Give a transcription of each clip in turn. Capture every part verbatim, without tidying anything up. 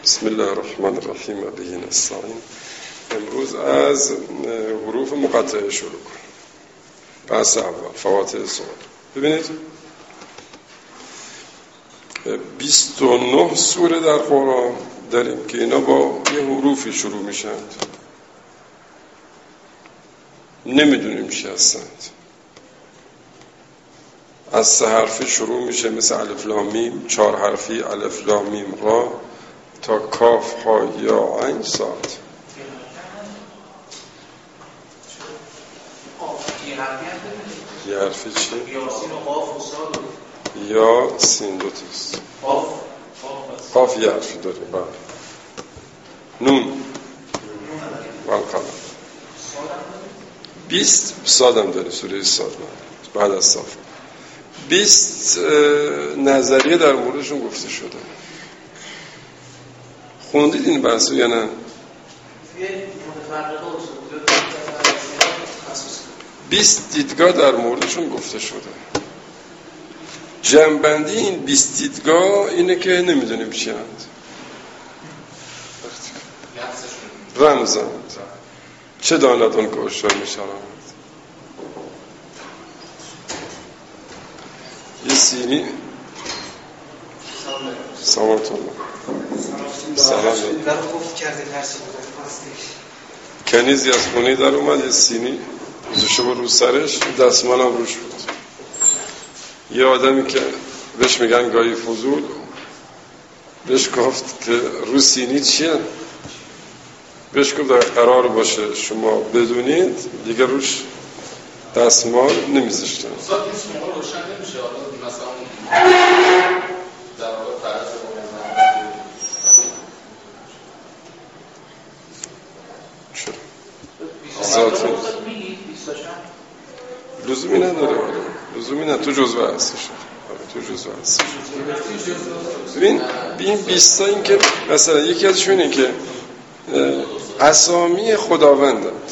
بسم الله الرحمن الرحیم و به نستعین. امروز از حروف مقطعه شروع کنیم. بحث اول فواتح سوال. ببینید بیست و نه سوره در قرآن داریم که اینا با یه حروفی شروع میشند، نمیدونیم چی هستند. از سه حرفی شروع میشه مثل الف لام میم، چهار حرفی الف لام میم را تا کاف ها یا عین صاد. یه حرفی چی؟ یا سین دو تاست. قاف یه حرفی داره. بله. نون و القلم. بیست صادم داره، سوره صاد بعد از صاف. بیست نظریه در موردشون گفته شده. خوندید این بحثو یا نه؟ بیست دیدگاه در موردشون گفته شده. جمع‌بندی این بیست دیدگاه اینه که نمیدونیم چی هست. رمزند چه داند اون که اشتر میشارند. یه سینی سلامت الله سلام کنیزی از خونه در اومد، یه سینی گذاشته بود رو سرش، دستمال هم روش بود. یه آدمی که بهش میگن گاهی فضول بهش گفت که رو سینی چیه؟ بهش گفت در قرار باشه شما بدونید دیگه روش دستمال نمیذاشتن. استاد این شما روشن نمیشه حالا مثلا در واقع فرض ذاتی لزومی نداره، لزومی نداره. تو جزوه هستش، تو جزوه هستش. ببین این بیستا این که مثلا یکی ازشون اینه که اسامی خداوندند.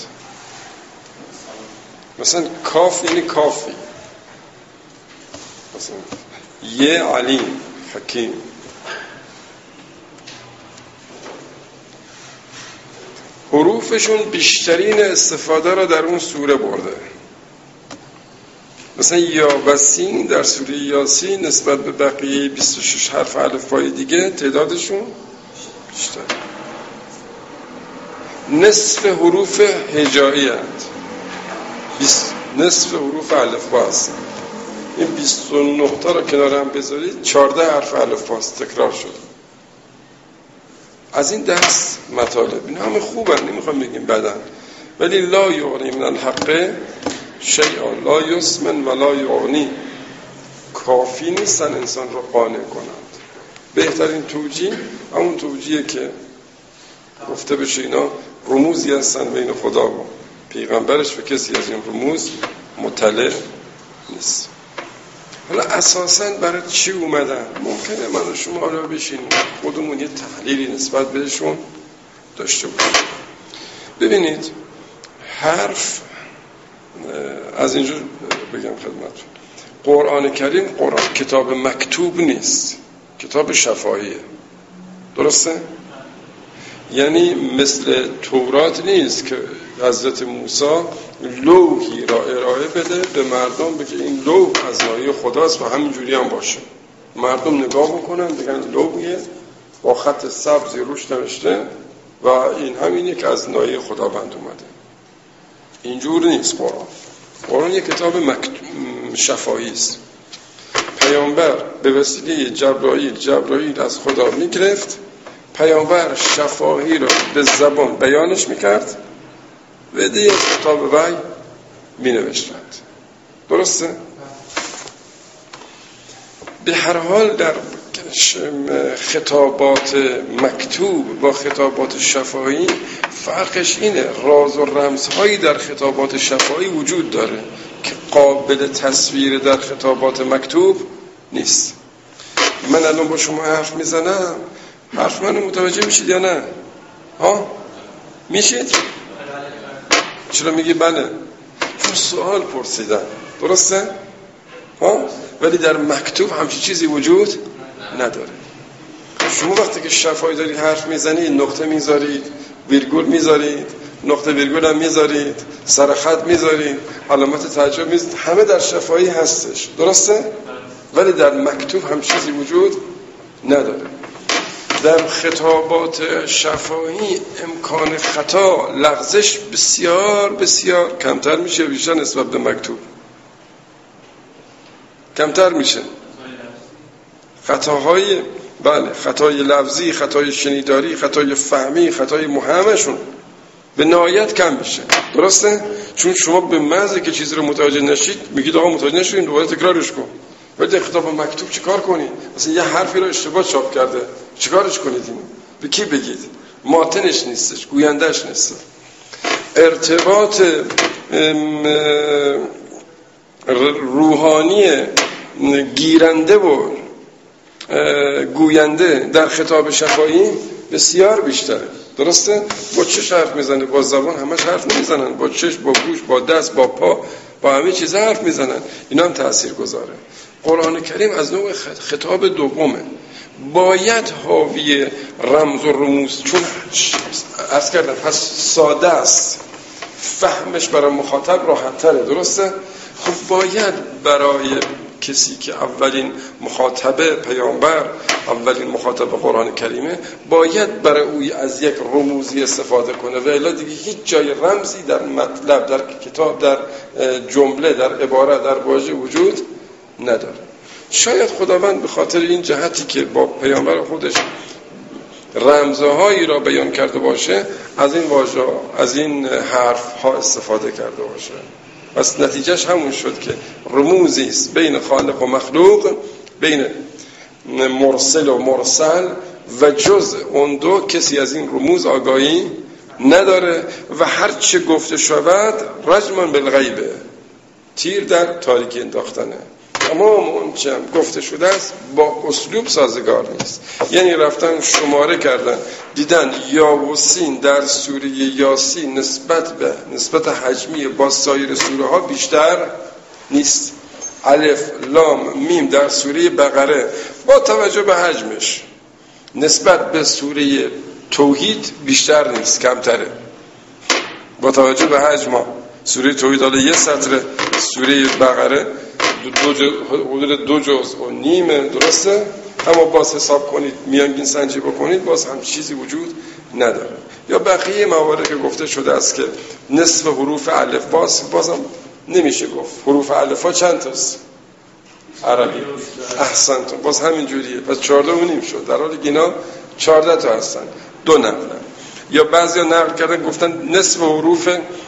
مثلا کاف یعنی کافی، مثلا یه علیم حکیم. حروفشون بیشترین استفاده را در اون سوره برده. مثلا یا و سین در سوره یاسین نسبت به بقیه بیست و شش حرف الفبای دیگه تعدادشون بیشتر. نصف حروف هجایی هست، نصف حروف الفبا هست. این بیست و نه تا را کنار هم بذارید چهارده حرف الفباست تکرار شد. از این دست مطالب این همه خوبن، نمیخوام بگیم بدن، ولی لا یغنی من الحق شیئا لا یسمن و لا یغنی، کافی نیستن انسان رو قانع کنند. بهترین توجیه همون توجیه که گفته بشه اینا رموزی هستن بین خدا و پیغمبرش و کسی از این رموز مطلع نیست. حالا اساساً برای چی اومدن؟ ممکنه من و شما حالا بشینیم خودمون یه تحلیلی نسبت بهشون داشته باشیم. ببینید حرف از اینجور بگم خدمتتون، قرآن کریم قرآن کتاب مکتوب نیست، کتاب شفاهیه. درسته؟ یعنی مثل تورات نیست که حضرت موسی لوحی را ارائه بده به مردم بگه این لوح از ناحیه خداست و همینجوری هم باشه. مردم نگاه بکنن بگن لوحیه با خط سبزی روش نوشته و این همینه که از ناحیه خداوند اومده. اینجور نیست قرآن. قرآن یک کتاب مکتوب شفاهی است. پیامبر به وسیله جبرائیل جبرائیل از خدا میگرفت، پیامبر شفاهی رو به زبان بیانش میکرد و دیگه کتاب وحی می نوشتند. درسته؟ به هر حال در خطابات مکتوب با خطابات شفاهی فرقش اینه، راز و رمزهایی در خطابات شفاهی وجود داره که قابل تصویر در خطابات مکتوب نیست. من الان با شما حرف میزنم، حرف منو متوجه میشید یا نه؟ ها؟ میشید؟ چرا میگی بله؟ چون سوال پرسیدن. درسته؟ ها؟ ولی در مکتوب همچین چیزی وجود نداره. شما وقتی که شفاهی دارید حرف میزنید نقطه میذارید، ویرگول میذارید، نقطه ویرگول هم میذارید، سرخط میذارید، علامت تعجب میذارید، همه در شفاهی هستش، درسته؟ ولی در مکتوب هم چیزی وجود نداره. در خطابات شفاهی امکان خطا، لغزش بسیار بسیار کمتر میشه بیشتر نسبت به مکتوب، کمتر میشه. خطاهای بله، خطای لفظی، خطای شنیداری، خطای فهمی، خطای مهمشون به نهایت کم میشه، درسته؟ چون شما به محض که چیزی رو متوجه نشید میگید آقا متوجه نشدین دوباره تکرارش کن. ولی در خطاب مکتوب چیکار کنید؟ مثلا یه حرفی رو اشتباه چاپ کرده، چیکارش کنید؟ اینو به کی بگید؟ ماتنش نیستش، گویندهش نیست. ارتباط روحانی گیرنده و گوینده در خطاب شفاهی بسیار بیشتره، درسته؟ با چشم حرف میزنه، با زبان همش حرف نمیزنن، با چشم، با گوش، با دست، با پا، با همه چیز حرف میزنن. اینا هم تأثیر گذاره. قرآن کریم از نوع خطاب دومه، باید حاوی رمز و رموز، چون عرض کردم پس ساده است، فهمش برای مخاطب راحت تره، درسته؟ خب باید برای کسی که اولین مخاطبه پیامبر، اولین مخاطب قرآن کریمه، باید برای اوی از یک رموزی استفاده کنه و الا دیگه هیچ جای رمزی در مطلب، در کتاب، در جمله، در عبارت، در واژه وجود نداره. شاید خداوند به خاطر این جهتی که با پیامبر خودش رمزهایی را بیان کرده باشه از این واژه، از این حرف ها استفاده کرده باشه. پس نتیجهش همون شد که رموزی است بین خالق و مخلوق، بین مرسل و مرسل، و جز اون دو کسی از این رموز آگاهی نداره و هر چه گفته شود رجما بالغیبه، تیر در تاریکی انداختنه. تمام اون چه هم گفته شده است با اسلوب سازگار نیست. یعنی رفتن شماره کردن، دیدن یا و سین در سوره یاسین نسبت به نسبت حجمی با سایر سوره ها بیشتر نیست. الف لام میم در سوره بقره با توجه به حجمش نسبت به سوره توحید بیشتر نیست، کمتره با توجه به حجم. سوره توحید حالا یه سطر، سوره بقره دو جز، حدود دو جز و نیمه، درسته؟ اما باز حساب کنید، میانگین سنجی بکنید، باز هم چیزی وجود نداره. یا بقیه موارد که گفته شده است که نصف حروف الف باز بازم نمیشه گفت. حروف الف ها چند تاست؟ عربی. احسنتون، باز همین جوریه. پس چهارده و نیم شد، در حالی که اینا چهارده تا هستن، دو نقلن. یا بعضی ها نقل کردن گفتن نصف حروف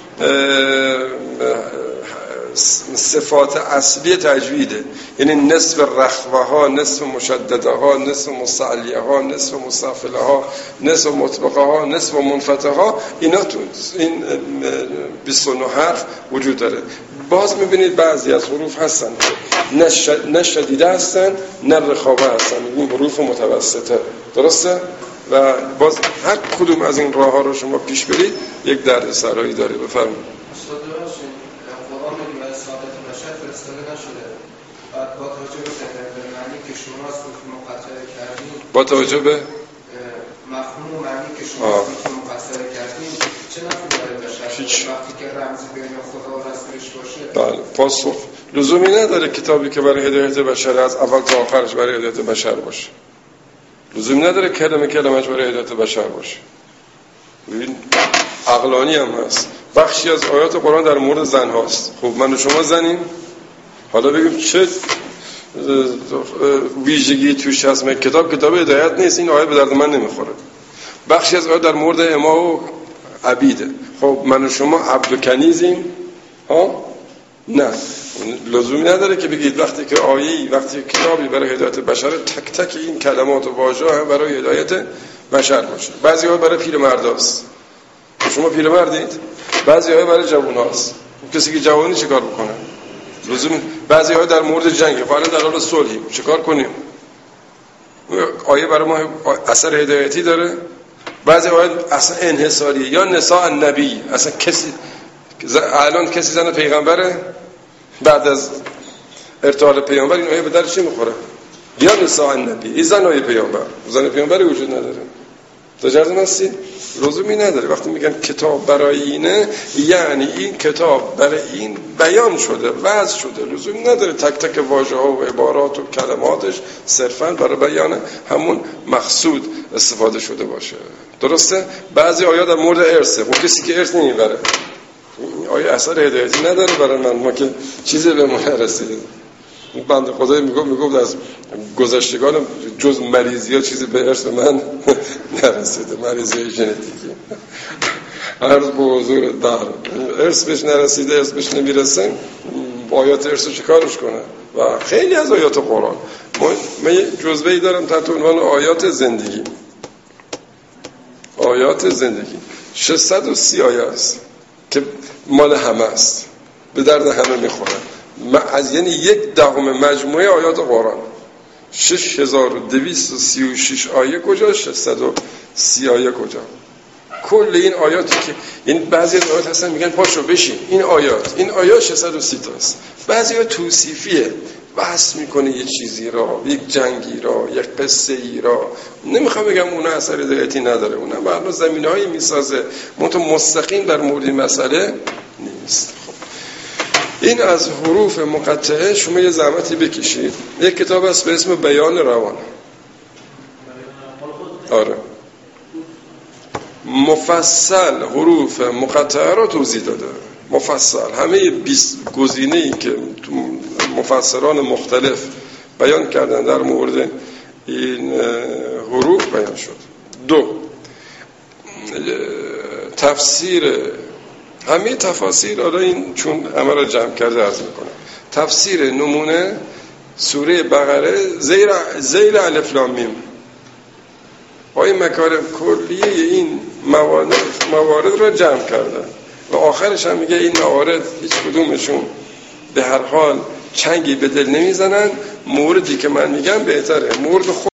صفات اصلی تجویده، یعنی نصف رخوه ها، نصف مشدده ها، نصف مستعلیه ها، نصف مستفله ها، نصف مطبقه ها، نصف منفتحه ها، اینا تو این بیست و نه حرف وجود داره. باز میبینید بعضی از حروف هستن نه شدیده هستن نه رخاوه هستن، این حروف متوسطه، درسته؟ و باز هر کدوم از این راه ها رو شما پیش برید یک درد سرایی داره. بفرمایید. با توجه به معنی که شما از مقطع کردین، با توجه به مفهوم و معنی که شما از مقطع کردین، چه نفعی داره بشه وقتی که رمزی بین خدا و رسولش باشه؟ بله، پاسخ لزومی نداره کتابی که برای هدایت بشر از اول تا آخرش برای هدایت بشر باشه. لزومی نداره کلمه کلمش برای هدایت بشر باشه. ببین عقلانی هم هست. بخشی از آیات قرآن در مورد زن هاست. خب من و شما زنیم، حالا بگیم چه ویژگی توش هست؟ من کتاب کتاب هدایت نیست، این آیه به درد من نمیخوره. بخشی از آیات در مورد اما و عبیده. خب من و شما عبد و کنیزیم ها؟ نه، لزومی نداره که بگید وقتی که آیه‌ای، وقتی کتابی برای هدایت بشر، تک تک این کلمات و واژه‌ها هم برای هدایت بشر باشه. بعضی ها برای پیرمرداست، شما پیرمردید، بعضی ها برای جواناست. کسی که جوانی چیکار بکنه؟ لزوم. بعضی ها در مورد جنگ، فعلا در حال صلحیم، چیکار کنیم؟ آیه برای ما اثر هدایتی داره. بعضی ها اصلا انحصاریه، یا نساء النبی، اصلا کسی الان کسی زن پیغمبره بعد از ارتحال پیامبر، این آیه به در چی میخوره؟ یا نساء النبی، این زنای پیامبر. زن پیامبری وجود نداره. تجربه هستی؟ لزومی نداره. وقتی میگن کتاب برای اینه، یعنی این کتاب برای این بیان شده، وضع شده. لزومی نداره تک تک واژه ها و عبارات و کلماتش صرفاً برای بیان همون مقصود استفاده شده باشه. درسته؟ بعضی آیات در مورد ارثه. اون کسی که ارث نمیبره، آیا اثر هدایتی نداره برای من؟ ما که چیزی به ما نرسید. بنده خدای میگفت میگفت از گذشتگانم جز مریضی ها چیزی به ارث من نرسیده، مریضی های ژنتیکی. عرض به حضور در ارث بهش نرسیده، ارث بهش نمیرسه، آیات ارث رو چیکارش کنه؟ و خیلی از آیات قرآن من یه جزوه‌ای دارم تحت عنوان آیات زندگی. آیات زندگی ششصد و سی آیه است که مال همه است، به درد همه میخوره. از یعنی یک دهم مجموعه آیات قرآن. شش هزار و دویست و سی و شش آیه کجا؟ ششصد و سی آیه کجا؟ کل این آیاتی که یعنی بعضی از آیات هستن میگن پاشو بشین این آیات، این آیات ششصد و سی تاست. بعضی ها توصیفیه، بحث میکنه یه چیزی را، یک جنگی را، یک قصه ای را. نمیخوام بگم اون اثر هدایتی نداره، اونم برای زمینه‌هایی میسازه منتها مستقیم در مورد مسئله نیست. این از حروف مقطعه. شما یه زحمتی بکشید، یک کتاب هست به اسم بیان روان. آره، مفصل حروف مقطعه را توضیح داده، مفصل. همه بیست گزینه‌ای که مفسران مختلف بیان کردن در مورد این حروف بیان شد. دو، تفسیر همه تفاسیر. حالا این چون همه را جمع کرده عرض میکنم. تفسیر نمونه سوره بقره زیر زیر الف لام میم. با این مکارم کلیه این موارد موارد را جمع کردن و آخرش هم میگه این موارد هیچ کدومشون به هر حال چنگی به دل نمیزنن. موردی که من میگم بهتره، مورد خود